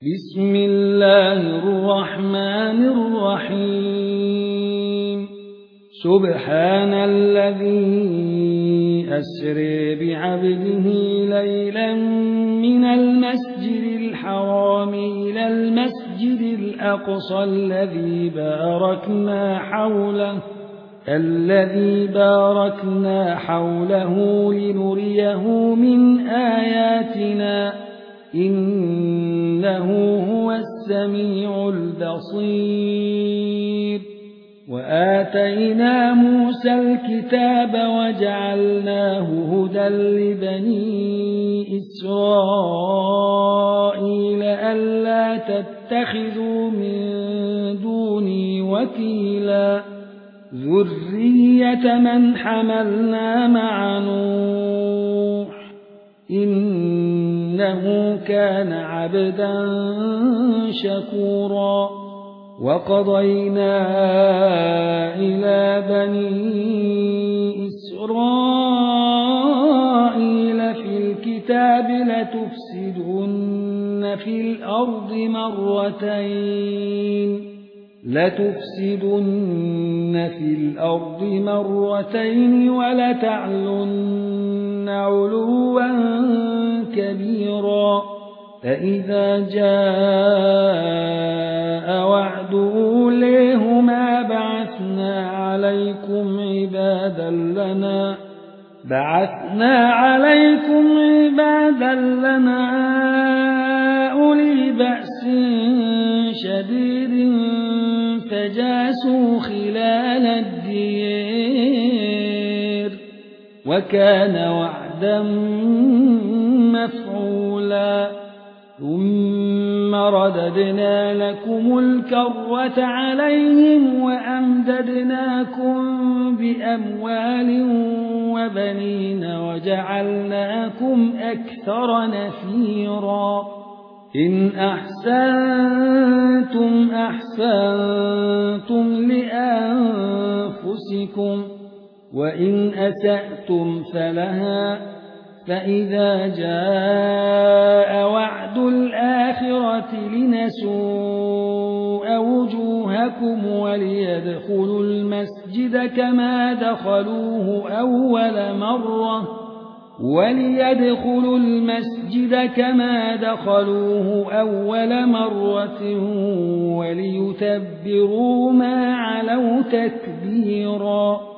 بسم الله الرحمن الرحيم سبحان الذي أسرى بعبده ليلا من المسجد الحرام إلى المسجد الأقصى الذي باركنا حوله لنريه من آياتنا إنه هو السميع البصير وآتينا موسى الكتاب وجعلناه هدى لبني إسرائيل ألا تتخذوا من دوني وكيلا ذرية من حملنا مع نوح إنه كان عبدا شكورا وقضينا إلى بني إسرائيل في الكتاب لتفسدن في الأرض مرتين ولتعلن علوا كبيرا فإذا جاء وعد أوليهما بعثنا عليكم عبادا لنا أولي بأس شديد فجاسوا خلال الدير وكان وعدا مفعولا ثم رددنا لكم الكرة عليهم وأمددناكم بأموال وبنين وجعلناكم أكثر نفيرا إن أحسنتم لأنفسكم وإن أسأتم فلها فإذا جاء وعد الآخرة لنسوء وجوهكم وليدخلوا المسجد كما دخلوه أول مرة وليتبروا ما علوا تتبيرا